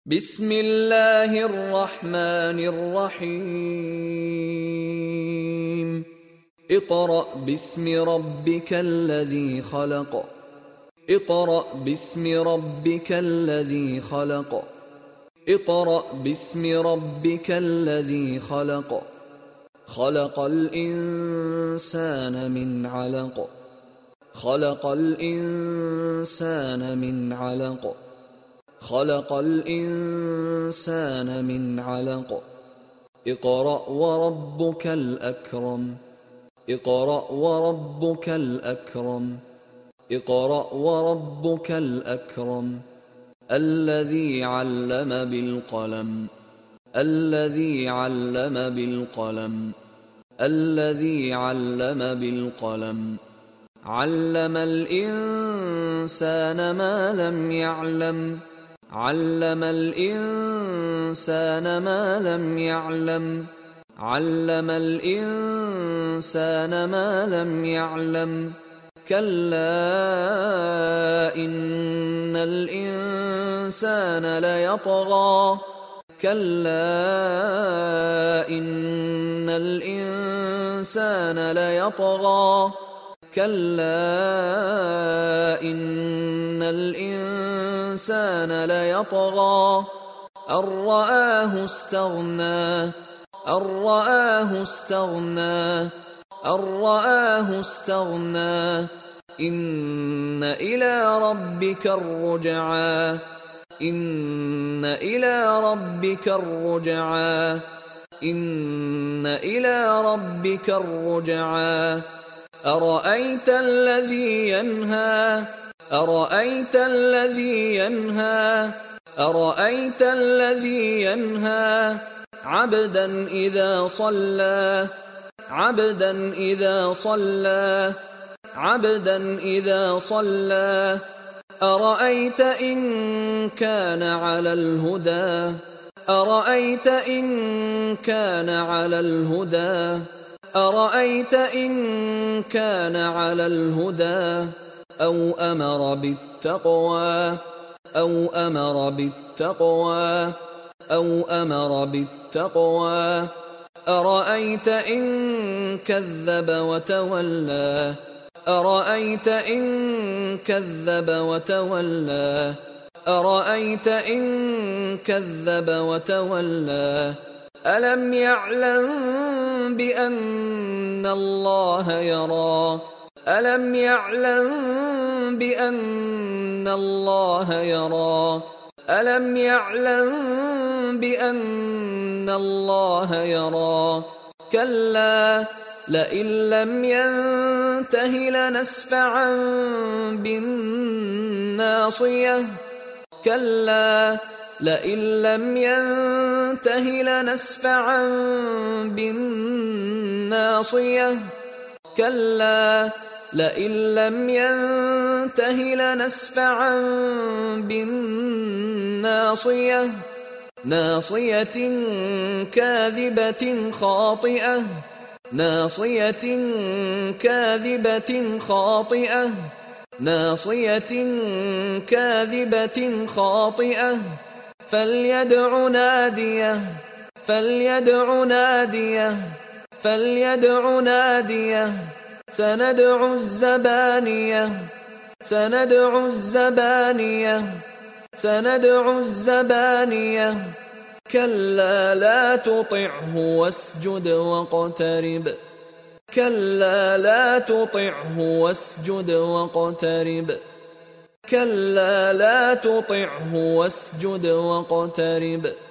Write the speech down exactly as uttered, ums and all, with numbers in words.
بسم الله الرحمن الرحيم اقرأ باسم ربك الذي خلق اقرأ باسم ربك الذي خلق اقرأ باسم ربك الذي خلق خلق الإنسان من علق خلق الإنسان من علق خلق الإنسان من علق اقرأ وربك الأكرم اقرأ وربك الأكرم اقرأ وربك الأكرم الذي علم بالقلم الذي علم بالقلم الذي علم بالقلم علم الإنسان ما لم يعلم علم الإنسان ما لم يعلم علم الإنسان ما لم يعلم كلا إن الإنسان ليطغى كلا إن الإنسان ليطغى كلا إن الإنسان ليطغى أن رآه استغنى أن رآه استغنى أن رآه استغنى إن إلى ربك الرجعى إن إلى ربك الرجعى إن إلى ربك الرجعى أرأيت الذي ينهى أرأيت الذي ينهى أرأيت الذي ينهى عبدا إذا صلى عبدا إذا صلى عبدا إذا صلى أرأيت إن كان على الهدى أرأيت إن كان على الهدى أرأيت إن كان على الهدى أو أمر بالتقوى أو أمر بالتقوى أو أمر بالتقوى أرأيت إن كذب وتولى أرأيت إن كذب وتولى أرأيت إن كذب وتولى ألم يعلم بأن الله يرى ألم يعلم بأن الله يرى ألم يعلم بأن الله يرى كلا لئن لم ينته لنسفعا بالناصية كلا لئن لم ينته لنسفعا بالناصية كلا لئن لم ينته لنسفعا بالناصية ناصية كاذبة خاطئة ناصية كاذبة خاطئة ناصية كاذبة خاطئة فليدع ناديه فليدع ناديه فليدع ناديه سندع الزبانية سندع الزبانية سندع الزبانية كلا لا تطعه واسجد واقترب كلا لا تطعه واسجد واقترب كلا لا تطعه واسجد واقترب